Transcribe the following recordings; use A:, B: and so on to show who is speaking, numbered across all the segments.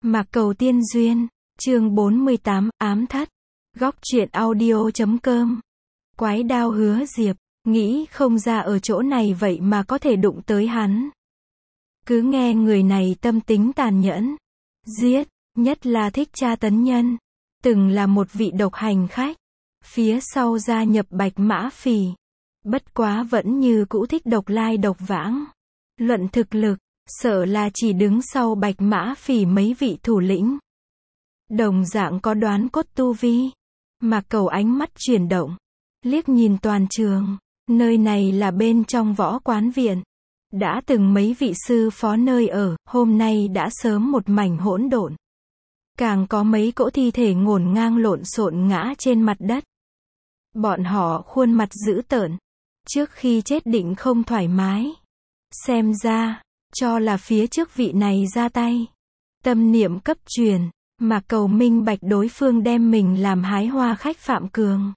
A: Mạc Cầu Tiên Duyên, chương 48, ám thất. Góc truyện audio.com. Quái đao Hứa Diệp, nghĩ không ra ở chỗ này vậy mà có thể đụng tới hắn. Cứ nghe người này tâm tính tàn nhẫn, giết, nhất là thích tra tấn nhân. Từng là một vị độc hành khách, phía sau gia nhập Bạch Mã Phỉ. Bất quá vẫn như cũ thích độc lai độc vãng. Luận thực lực, sợ là chỉ đứng sau Bạch Mã Phỉ mấy vị thủ lĩnh. Đồng dạng có đoán cốt tu vi. Mạc Cầu ánh mắt chuyển động, liếc nhìn toàn trường. Nơi này là bên trong võ quán viện. Đã từng mấy vị sư phó nơi ở, hôm nay đã sớm một mảnh hỗn độn. Càng có mấy cỗ thi thể ngổn ngang lộn xộn ngã trên mặt đất. Bọn họ khuôn mặt dữ tợn, trước khi chết định không thoải mái. Xem ra, cho là phía trước vị này ra tay. Tâm niệm cấp truyền, Mạc Cầu minh bạch đối phương đem mình làm hái hoa khách Phạm Cường.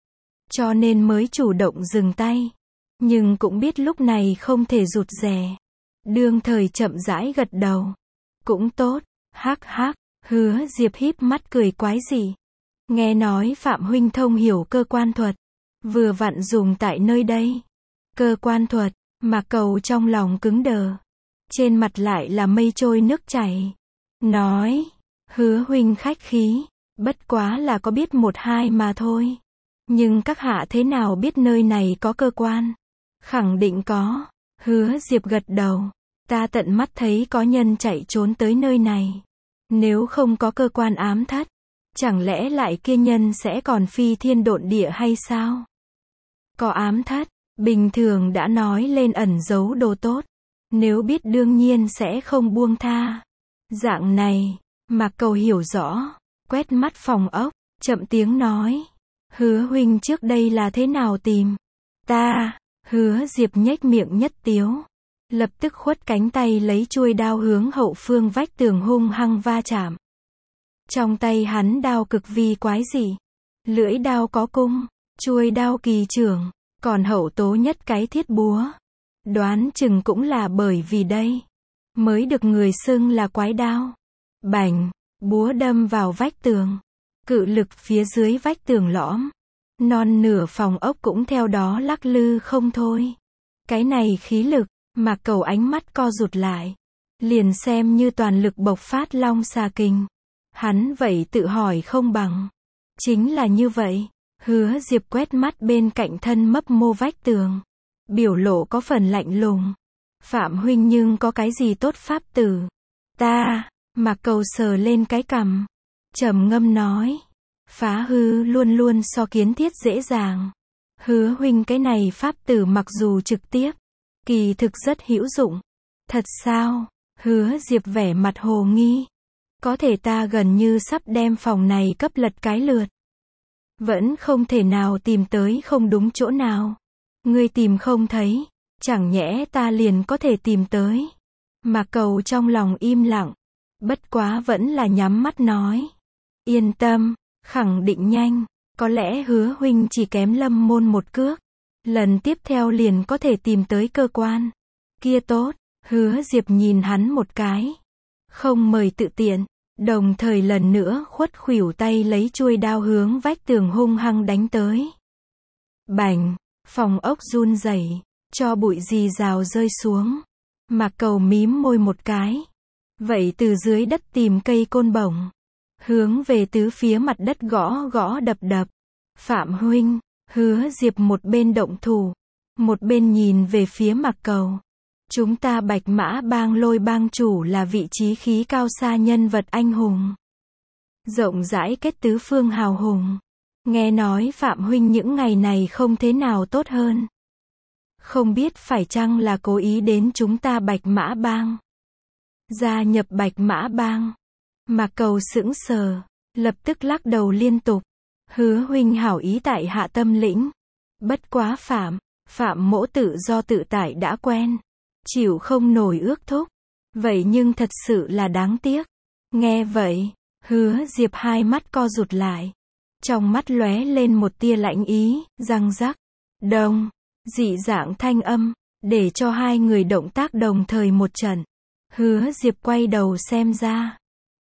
A: Cho nên mới chủ động dừng tay. Nhưng cũng biết lúc này không thể rụt rè. Đương thời chậm rãi gật đầu. Cũng tốt, hắc hắc. Hứa Diệp híp mắt cười quái dị. Nghe nói Phạm huynh thông hiểu cơ quan thuật. Vừa vặn dùng tại nơi đây. Cơ quan thuật, Mạc Cầu trong lòng cứng đờ. Trên mặt lại là mây trôi nước chảy. Nói, Hứa huynh khách khí. Bất quá là có biết một hai mà thôi. Nhưng các hạ thế nào biết nơi này có cơ quan? Khẳng định có. Hứa Diệp gật đầu. Ta tận mắt thấy có nhân chạy trốn tới nơi này. Nếu không có cơ quan ám thất, chẳng lẽ lại kia nhân sẽ còn phi thiên độn địa hay sao? Có ám thất, bình thường đã nói lên ẩn giấu đồ tốt. Nếu biết đương nhiên sẽ không buông tha. Dạng này, Mạc Cầu hiểu rõ, quét mắt phòng ốc, chậm tiếng nói. Hứa huynh trước đây là thế nào tìm? Ta, Hứa Diệp nhếch miệng nhất tiếu. Lập tức khuất cánh tay lấy chuôi đao hướng hậu phương vách tường hung hăng va chạm. Trong tay hắn đao cực vi quái dị. Lưỡi đao có cung, chuôi đao kỳ trưởng, còn hậu tố nhất cái thiết búa. Đoán chừng cũng là bởi vì đây, mới được người xưng là quái đao. Bành, búa đâm vào vách tường. Cự lực phía dưới vách tường lõm. Non nửa phòng ốc cũng theo đó lắc lư không thôi. Cái này khí lực. Mạc Cầu ánh mắt co rụt lại. Liền xem như toàn lực bộc phát long xà kình. Hắn vậy tự hỏi không bằng. Chính là như vậy. Hứa Diệp quét mắt bên cạnh thân mấp mô vách tường. Biểu lộ có phần lạnh lùng. Phạm huynh nhưng có cái gì tốt pháp tử? Ta, Mạc Cầu sờ lên cái cằm. Trầm ngâm nói. Phá hư luôn luôn so kiến thiết dễ dàng. Hứa huynh cái này pháp tử mặc dù trực tiếp, kỳ thực rất hữu dụng. Thật sao? Hứa Diệp vẻ mặt hồ nghi. Có thể ta gần như sắp đem phòng này cấp lật cái lượt. Vẫn không thể nào tìm tới không đúng chỗ nào. Ngươi tìm không thấy, chẳng nhẽ ta liền có thể tìm tới. Mạc Cầu trong lòng im lặng. Bất quá vẫn là nhắm mắt nói. Yên tâm, khẳng định nhanh. Có lẽ Hứa huynh chỉ kém Lâm môn một cước. Lần tiếp theo liền có thể tìm tới cơ quan. Kia tốt. Hứa Diệp nhìn hắn một cái. Không mời tự tiện. Đồng thời lần nữa khuất khuỷu tay lấy chuôi đao hướng vách tường hung hăng đánh tới. Bành. Phòng ốc run rẩy, cho bụi rì rào rơi xuống. Mạc Cầu mím môi một cái. Vậy từ dưới đất tìm cây côn bổng. Hướng về tứ phía mặt đất gõ gõ đập đập. Phạm huynh. Hứa Diệp một bên động thủ, một bên nhìn về phía Mạc Cầu. Chúng ta Bạch Mã bang Lôi bang chủ là vị trí khí cao xa nhân vật anh hùng. Rộng rãi kết tứ phương hào hùng. Nghe nói Phạm huynh những ngày này không thế nào tốt hơn. Không biết phải chăng là cố ý đến chúng ta Bạch Mã bang. Gia nhập Bạch Mã bang. Mạc Cầu sững sờ, lập tức lắc đầu liên tục. Hứa huynh hảo ý tại hạ tâm lĩnh. Bất quá Phạm mỗ tự do tự tại đã quen. Chịu không nổi ước thúc. Vậy nhưng thật sự là đáng tiếc. Nghe vậy, Hứa Diệp hai mắt co rụt lại. Trong mắt lóe lên một tia lạnh ý, răng rắc. Đồng, dị dạng thanh âm, để cho hai người động tác đồng thời một trận. Hứa Diệp quay đầu xem ra.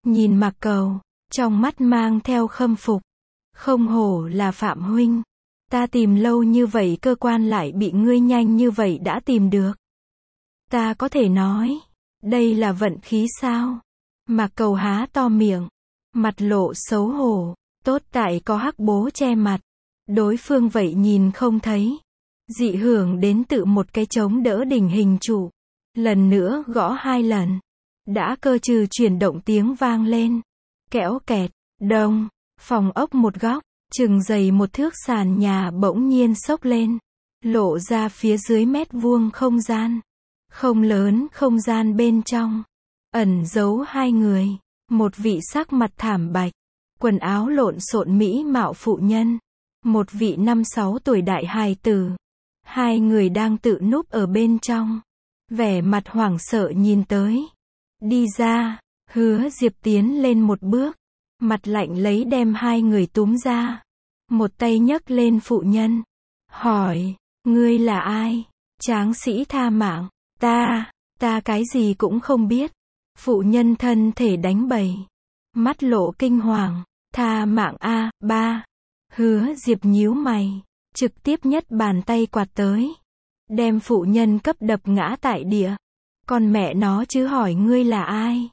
A: nhìn Mạc Cầu, trong mắt mang theo khâm phục. Không hổ là Phạm huynh. Ta tìm lâu như vậy cơ quan lại bị ngươi nhanh như vậy đã tìm được. Ta có thể nói, đây là vận khí sao? Mạc Cầu há to miệng, mặt lộ xấu hổ, tốt tại có hắc bố che mặt. Đối phương vậy nhìn không thấy. Dị hưởng đến tự một cái chống đỡ đỉnh hình trụ. Lần nữa gõ 2 lần. Đã cơ trừ chuyển động tiếng vang lên. Kẽo kẹt, đông, phòng ốc một góc, chừng dày 1 thước sàn nhà bỗng nhiên xốc lên. Lộ ra phía dưới mét vuông không gian. Không lớn không gian bên trong. Ẩn giấu 2 người. Một vị sắc mặt thảm bạch. Quần áo lộn xộn mỹ mạo phụ nhân. Một vị 5-6 tuổi đại hài tử. 2 người đang tự núp ở bên trong. Vẻ mặt hoảng sợ nhìn tới. Đi ra, Hứa Diệp tiến lên một bước. Mặt lạnh lấy đem 2 người túm ra. Một tay nhấc lên phụ nhân. Hỏi, ngươi là ai? Tráng sĩ tha mạng. Ta cái gì cũng không biết. Phụ nhân thân thể đánh bầy. Mắt lộ kinh hoàng. Tha mạng a, ba. Hứa Diệp nhíu mày. Trực tiếp nhất bàn tay quạt tới. Đem phụ nhân cấp đập ngã tại địa. Con mẹ nó chứ hỏi ngươi là ai?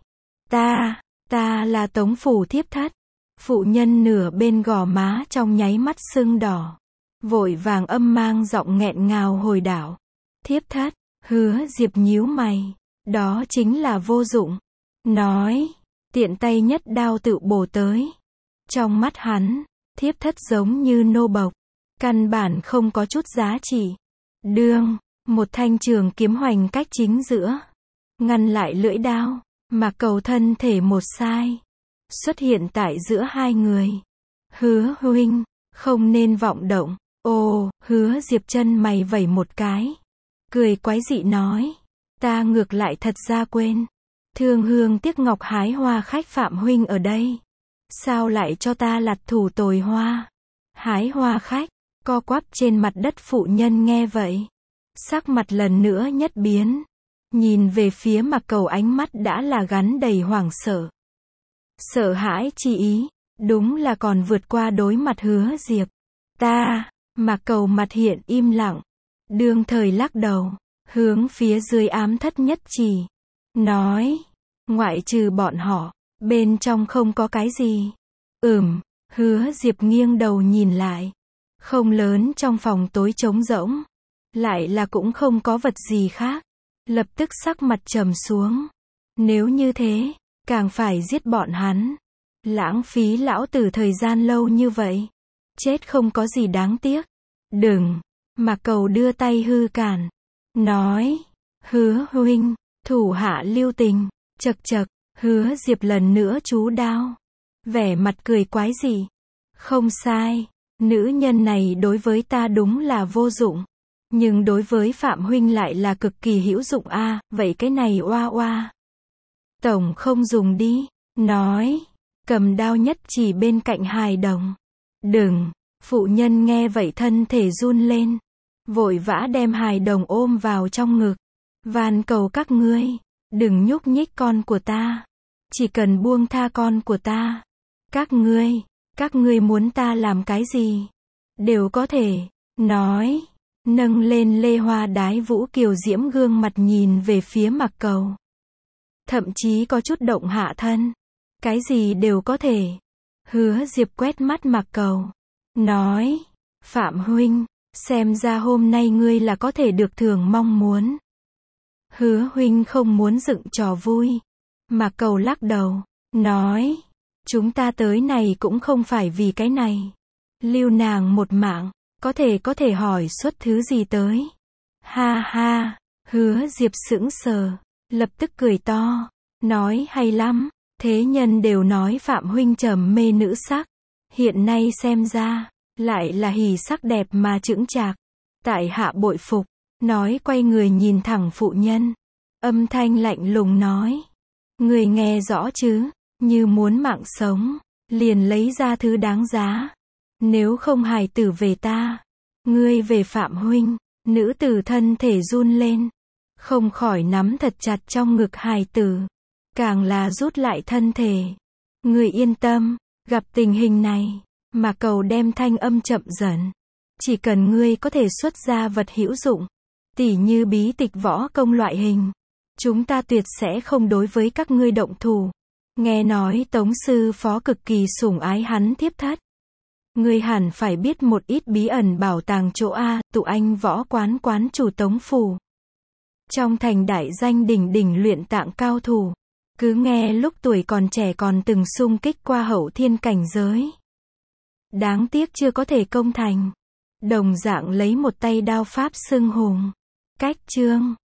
A: Ta là Tống phủ thiếp thất. Phụ nhân nửa bên gò má trong nháy mắt sưng đỏ. Vội vàng âm mang giọng nghẹn ngào hồi đảo. Thiếp thất, Hứa Diệp nhíu mày. Đó chính là vô dụng. Nói, tiện tay nhất đao tự bổ tới. Trong mắt hắn, thiếp thất giống như nô bộc. Căn bản không có chút giá trị. Đương, một thanh trường kiếm hoành cách chính giữa. Ngăn lại lưỡi đao. Mạc Cầu thân thể một sai. Xuất hiện tại giữa 2 người. Hứa huynh, không nên vọng động. Ồ, Hứa Diệp chân mày vẩy một cái. Cười quái dị nói. Ta ngược lại thật ra quên. Thương hương tiếc ngọc hái hoa khách Phạm huynh ở đây. Sao lại cho ta lặt thủ tồi hoa? Hái hoa khách, co quắp trên mặt đất phụ nhân nghe vậy. Sắc mặt lần nữa nhất biến. Nhìn về phía Mạc Cầu ánh mắt đã là gắn đầy hoảng sợ. Sợ hãi chi ý, đúng là còn vượt qua đối mặt Hứa Diệp. Mạc Cầu mặt hiện im lặng. Đương thời lắc đầu, hướng phía dưới ám thất nhất chỉ. Nói, ngoại trừ bọn họ, bên trong không có cái gì. Hứa Diệp nghiêng đầu nhìn lại. Không lớn trong phòng tối trống rỗng. Lại là cũng không có vật gì khác. Lập tức sắc mặt trầm xuống. Nếu như thế, càng phải giết bọn hắn. Lãng phí lão tử thời gian lâu như vậy. Chết không có gì đáng tiếc. Đừng, Mạc Cầu đưa tay hư cản. Nói, Hứa huynh, thủ hạ lưu tình. Chậc chậc, Hứa Diệp lần nữa chú đao. Vẻ mặt cười quái dị. Không sai, nữ nhân này đối với ta đúng là vô dụng. Nhưng đối với Phạm huynh lại là cực kỳ hữu dụng a, vậy cái này oa oa. Tổng không dùng đi. Nói, cầm đao nhất chỉ bên cạnh hài đồng. Đừng, phụ nhân nghe vậy thân thể run lên. Vội vã đem hài đồng ôm vào trong ngực. Van cầu các ngươi, đừng nhúc nhích con của ta. Chỉ cần buông tha con của ta. Các ngươi muốn ta làm cái gì? Đều có thể. Nói, nâng lên lê hoa đái vũ kiều diễm gương mặt nhìn về phía Mạc Cầu. Thậm chí có chút động hạ thân. Cái gì đều có thể. Hứa Diệp quét mắt Mạc Cầu. Nói, Phạm huynh, xem ra hôm nay ngươi là có thể được thưởng mong muốn. Hứa huynh không muốn dựng trò vui. Mạc Cầu lắc đầu. Nói, chúng ta tới này cũng không phải vì cái này. Lưu nàng một mạng. Có thể hỏi xuất thứ gì tới. Ha ha, Hứa Diệp sững sờ. Lập tức cười to. Nói hay lắm. Thế nhân đều nói Phạm huynh trầm mê nữ sắc. Hiện nay xem ra, lại là hỉ sắc đẹp mà chững chạc. Tại hạ bội phục. Nói quay người nhìn thẳng phụ nhân. Âm thanh lạnh lùng nói. Người nghe rõ chứ, như muốn mạng sống, liền lấy ra thứ đáng giá. Nếu không hài tử về ta, ngươi về Phạm huynh. Nữ tử thân thể run lên. Không khỏi nắm thật chặt trong ngực hài tử. Càng là rút lại thân thể. Ngươi yên tâm, gặp tình hình này, mà cầu đem thanh âm chậm dần. Chỉ cần ngươi có thể xuất ra vật hữu dụng, tỉ như bí tịch võ công loại hình, chúng ta tuyệt sẽ không đối với các ngươi động thủ. Nghe nói Tống sư phó cực kỳ sủng ái hắn thiếp thất. Ngươi hẳn phải biết một ít bí ẩn bảo tàng chỗ A, tụ anh võ quán quán chủ Tống phủ. Trong thành đại danh đỉnh đỉnh luyện tạng cao thủ. Cứ nghe lúc tuổi còn trẻ còn từng xung kích qua hậu thiên cảnh giới. Đáng tiếc chưa có thể công thành. Đồng dạng lấy một tay đao pháp xưng hùng. Cách chương